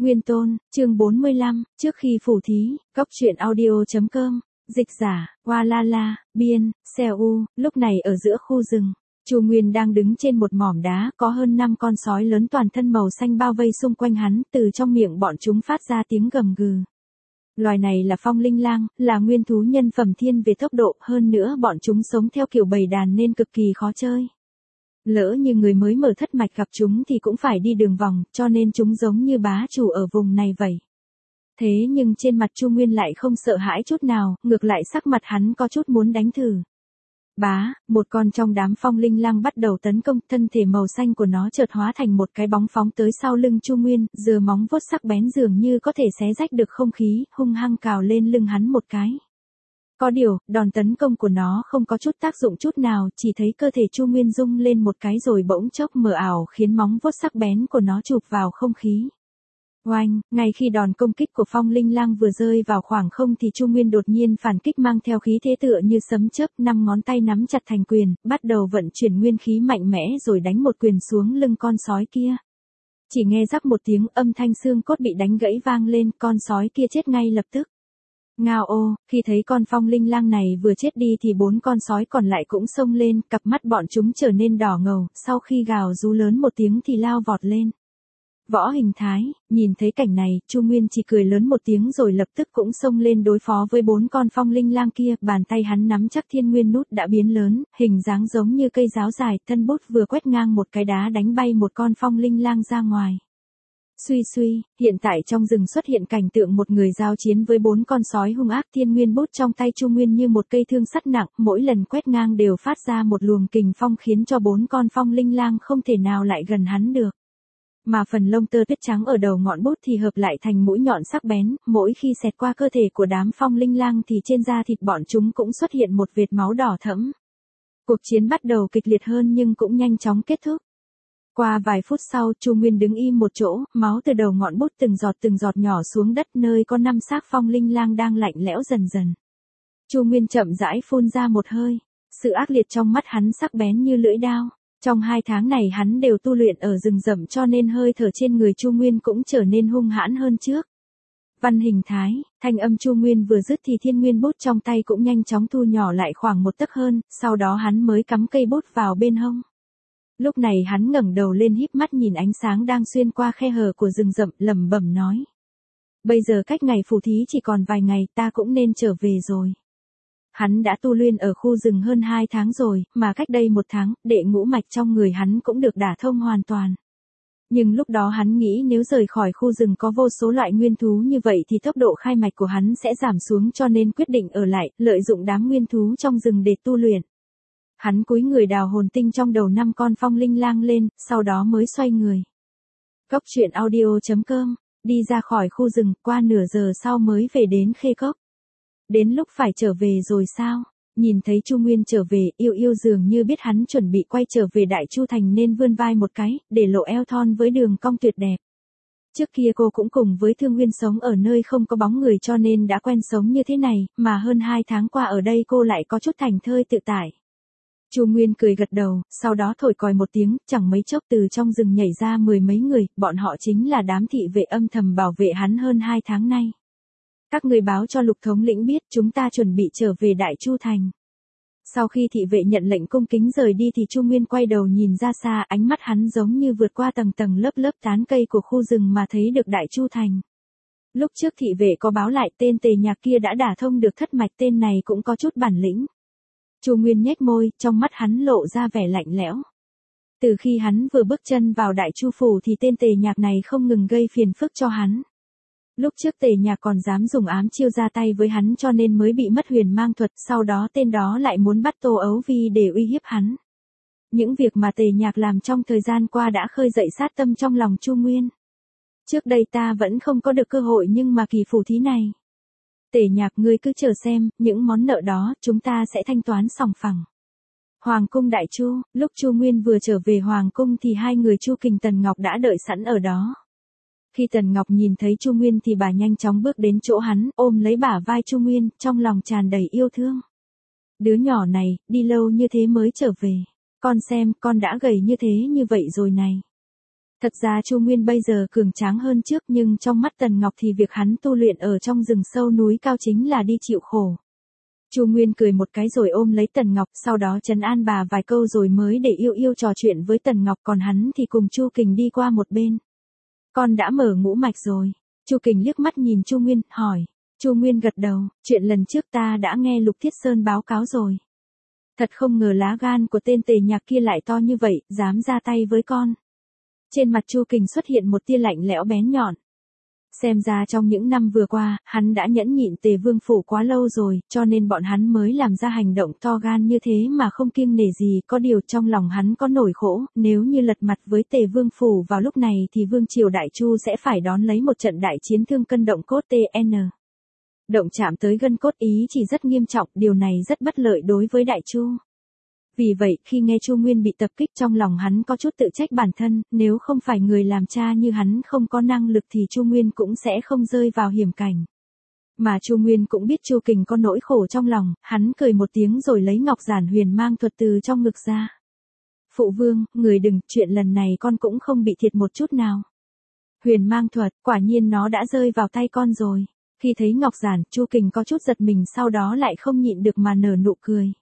Nguyên Tôn, chương 45, trước khi phù thí, góc truyện audio.com, dịch giả, Hoa La La, biên, Seo U, lúc này ở giữa khu rừng. Chu Nguyên đang đứng trên một mỏm đá, có hơn 5 con sói lớn toàn thân màu xanh bao vây xung quanh hắn, từ trong miệng bọn chúng phát ra tiếng gầm gừ. Loài này là phong linh lang, là nguyên thú nhân phẩm thiên về tốc độ, hơn nữa bọn chúng sống theo kiểu bầy đàn nên cực kỳ khó chơi. Lỡ như người mới mở thất mạch gặp chúng thì cũng phải đi đường vòng, cho nên chúng giống như bá chủ ở vùng này vậy. Thế nhưng trên mặt Chu Nguyên lại không sợ hãi chút nào, ngược lại sắc mặt hắn có chút muốn đánh thử. Bá, một con trong đám phong linh lang bắt đầu tấn công, thân thể màu xanh của nó chợt hóa thành một cái bóng phóng tới sau lưng Chu Nguyên, giơ móng vuốt sắc bén dường như có thể xé rách được không khí, hung hăng cào lên lưng hắn một cái. Có điều, đòn tấn công của nó không có chút tác dụng chút nào, chỉ thấy cơ thể Chu Nguyên rung lên một cái rồi bỗng chốc mờ ảo khiến móng vuốt sắc bén của nó chụp vào không khí. Oanh, ngay khi đòn công kích của phong linh lang vừa rơi vào khoảng không thì Chu Nguyên đột nhiên phản kích mang theo khí thế tựa như sấm chớp, 5 ngón tay nắm chặt thành quyền, bắt đầu vận chuyển nguyên khí mạnh mẽ rồi đánh một quyền xuống lưng con sói kia. Chỉ nghe rắc một tiếng, âm thanh xương cốt bị đánh gãy vang lên, con sói kia chết ngay lập tức. Ngao ô, khi thấy con phong linh lang này vừa chết đi thì 4 con sói còn lại cũng xông lên, cặp mắt bọn chúng trở nên đỏ ngầu, sau khi gào rú lớn một tiếng thì lao vọt lên. Võ Hình Thái, nhìn thấy cảnh này, Chu Nguyên chỉ cười lớn một tiếng rồi lập tức cũng xông lên đối phó với 4 con phong linh lang kia, bàn tay hắn nắm chắc thiên nguyên nút đã biến lớn, hình dáng giống như cây giáo dài, thân bút vừa quét ngang một cái đá đánh bay một con phong linh lang ra ngoài. Suy suy, hiện tại trong rừng xuất hiện cảnh tượng một người giao chiến với 4 con sói hung ác, thiên nguyên bút trong tay Chu Nguyên như một cây thương sắt nặng, mỗi lần quét ngang đều phát ra một luồng kình phong khiến cho 4 con phong linh lang không thể nào lại gần hắn được. Mà phần lông tơ tuyết trắng ở đầu ngọn bút thì hợp lại thành mũi nhọn sắc bén, mỗi khi xẹt qua cơ thể của đám phong linh lang thì trên da thịt bọn chúng cũng xuất hiện một vệt máu đỏ thẫm. Cuộc chiến bắt đầu kịch liệt hơn nhưng cũng nhanh chóng kết thúc. Qua vài phút sau, Chu Nguyên đứng im một chỗ, máu từ đầu ngọn bút từng giọt nhỏ xuống đất nơi có 5 xác phong linh lang đang lạnh lẽo dần dần. Chu Nguyên chậm rãi phun ra một hơi, sự ác liệt trong mắt hắn sắc bén như lưỡi dao. Trong 2 tháng này hắn đều tu luyện ở rừng rậm cho nên hơi thở trên người Chu Nguyên cũng trở nên hung hãn hơn trước. Văn Hình Thái, thanh âm Chu Nguyên vừa dứt thì thiên nguyên bút trong tay cũng nhanh chóng thu nhỏ lại khoảng 1 tấc hơn, sau đó hắn mới cắm cây bút vào bên hông. Lúc này hắn ngẩng đầu lên híp mắt nhìn ánh sáng đang xuyên qua khe hở của rừng rậm, lẩm bẩm nói. Bây giờ cách ngày phù thí chỉ còn vài ngày, ta cũng nên trở về rồi. Hắn đã tu luyện ở khu rừng hơn 2 tháng rồi, mà cách đây 1 tháng, đệ ngũ mạch trong người hắn cũng được đả thông hoàn toàn. Nhưng lúc đó hắn nghĩ nếu rời khỏi khu rừng có vô số loại nguyên thú như vậy thì tốc độ khai mạch của hắn sẽ giảm xuống cho nên quyết định ở lại, lợi dụng đám nguyên thú trong rừng để tu luyện. Hắn cúi người đào hồn tinh trong đầu 5 con phong linh lang lên, sau đó mới xoay người. Góc truyện audio.com, đi ra khỏi khu rừng, qua nửa giờ sau mới về đến Khê Cốc. Đến lúc phải trở về rồi sao? Nhìn thấy Chu Nguyên trở về, Yêu Yêu dường như biết hắn chuẩn bị quay trở về Đại Chu Thành nên vươn vai một cái, để lộ eo thon với đường cong tuyệt đẹp. Trước kia cô cũng cùng với Thương Nguyên sống ở nơi không có bóng người cho nên đã quen sống như thế này, mà hơn 2 tháng qua ở đây cô lại có chút thành thơi tự tại. Chu Nguyên cười gật đầu, sau đó thổi còi một tiếng, chẳng mấy chốc từ trong rừng nhảy ra 10 mấy người, bọn họ chính là đám thị vệ âm thầm bảo vệ hắn hơn 2 tháng nay. Các người báo cho Lục thống lĩnh biết chúng ta chuẩn bị trở về Đại Chu Thành. Sau khi thị vệ nhận lệnh cung kính rời đi thì Chu Nguyên quay đầu nhìn ra xa, ánh mắt hắn giống như vượt qua tầng tầng lớp lớp tán cây của khu rừng mà thấy được Đại Chu Thành. Lúc trước thị vệ có báo lại tên Tề Nhạc kia đã đả thông được thất mạch, tên này cũng có chút bản lĩnh. Chu Nguyên nhếch môi, trong mắt hắn lộ ra vẻ lạnh lẽo. Từ khi hắn vừa bước chân vào Đại Chu Phủ thì tên Tề Nhạc này không ngừng gây phiền phức cho hắn. Lúc trước Tề Nhạc còn dám dùng ám chiêu ra tay với hắn cho nên mới bị mất huyền mang thuật, sau đó tên đó lại muốn bắt Tô Ấu Vi để uy hiếp hắn. Những việc mà Tề Nhạc làm trong thời gian qua đã khơi dậy sát tâm trong lòng Chu Nguyên. Trước đây ta vẫn không có được cơ hội nhưng mà kỳ phù thí này. Tề Nhạc ngươi cứ chờ xem, những món nợ đó chúng ta sẽ thanh toán sòng phẳng. Hoàng cung Đại Chu, lúc Chu Nguyên vừa trở về Hoàng cung thì 2 người Chu Kình Tần Ngọc đã đợi sẵn ở đó. Khi Tần Ngọc nhìn thấy Chu Nguyên thì bà nhanh chóng bước đến chỗ hắn, ôm lấy bả vai Chu Nguyên, trong lòng tràn đầy yêu thương. Đứa nhỏ này, đi lâu như thế mới trở về. Con xem, con đã gầy như thế như vậy rồi này. Thật ra Chu Nguyên bây giờ cường tráng hơn trước, nhưng trong mắt Tần Ngọc thì việc hắn tu luyện ở trong rừng sâu núi cao chính là đi chịu khổ. Chu Nguyên cười một cái rồi ôm lấy Tần Ngọc, sau đó trấn an bà vài câu rồi mới để Yêu Yêu trò chuyện với Tần Ngọc, còn hắn thì cùng Chu Kình đi qua một bên. Con đã mở ngũ mạch rồi. Chu Kình liếc mắt nhìn Chu Nguyên, hỏi. Chu Nguyên gật đầu, chuyện lần trước ta đã nghe Lục Thiết Sơn báo cáo rồi. Thật không ngờ lá gan của tên Tề Nhạc kia lại to như vậy, dám ra tay với con. Trên mặt Chu Kình xuất hiện một tia lạnh lẽo bén nhọn. Xem ra trong những năm vừa qua, hắn đã nhẫn nhịn Tề Vương Phủ quá lâu rồi, cho nên bọn hắn mới làm ra hành động to gan như thế mà không kiêng nể gì. Có điều trong lòng hắn có nỗi khổ, nếu như lật mặt với Tề Vương Phủ vào lúc này thì Vương Triều Đại Chu sẽ phải đón lấy một trận đại chiến thương cân động cốt TN. Động chạm tới gân cốt ý chỉ rất nghiêm trọng, điều này rất bất lợi đối với Đại Chu. Vì vậy khi nghe Chu Nguyên bị tập kích, trong lòng hắn có chút tự trách bản thân, nếu không phải người làm cha như hắn không có năng lực thì Chu Nguyên cũng sẽ không rơi vào hiểm cảnh. Mà Chu Nguyên cũng biết Chu Kình có nỗi khổ trong lòng, hắn cười một tiếng rồi lấy ngọc giản huyền mang thuật từ trong ngực ra. Phụ vương, người đừng, chuyện lần này con cũng không bị thiệt một chút nào. Huyền mang thuật, quả nhiên nó đã rơi vào tay con rồi. Khi thấy ngọc giản, Chu Kình có chút giật mình, sau đó lại không nhịn được mà nở nụ cười.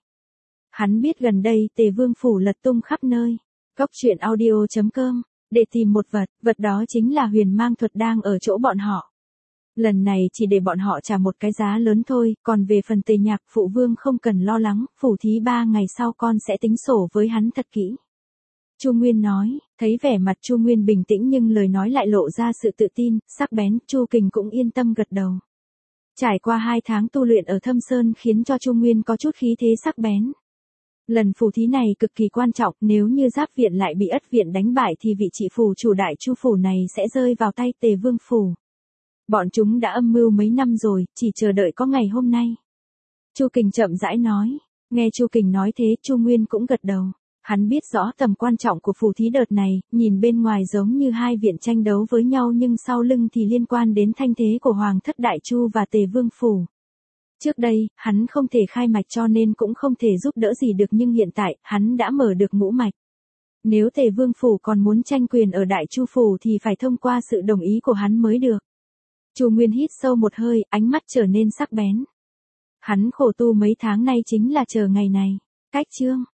Hắn biết gần đây Tề Vương Phủ lật tung khắp nơi. Cóc truyện audio.com, để tìm một vật đó chính là huyền mang thuật đang ở chỗ bọn họ. Lần này chỉ để bọn họ trả một cái giá lớn thôi, còn về phần Tề Nhạc, phụ vương không cần lo lắng, phủ thí 3 ngày sau con sẽ tính sổ với hắn thật kỹ. Chu Nguyên nói, thấy vẻ mặt Chu Nguyên bình tĩnh nhưng lời nói lại lộ ra sự tự tin, sắc bén, Chu Kình cũng yên tâm gật đầu. Trải qua 2 tháng tu luyện ở Thâm Sơn khiến cho Chu Nguyên có chút khí thế sắc bén. Lần phù thí này cực kỳ quan trọng, nếu như Giáp viện lại bị Ất viện đánh bại thì vị trị phủ chủ Đại Chu phủ này sẽ rơi vào tay Tề Vương Phủ. Bọn chúng đã âm mưu mấy năm rồi, chỉ chờ đợi có ngày hôm nay. Chu Kình chậm rãi nói. Nghe Chu Kình nói thế, Chu Nguyên cũng gật đầu. Hắn biết rõ tầm quan trọng của phù thí đợt này, nhìn bên ngoài giống như hai viện tranh đấu với nhau nhưng sau lưng thì liên quan đến thanh thế của Hoàng thất Đại Chu và Tề Vương Phủ. Trước đây, hắn không thể khai mạch cho nên cũng không thể giúp đỡ gì được, nhưng hiện tại, hắn đã mở được ngũ mạch. Nếu Tề Vương Phủ còn muốn tranh quyền ở Đại Chu Phủ thì phải thông qua sự đồng ý của hắn mới được. Chu Nguyên hít sâu một hơi, ánh mắt trở nên sắc bén. Hắn khổ tu mấy tháng nay chính là chờ ngày này. Cách chương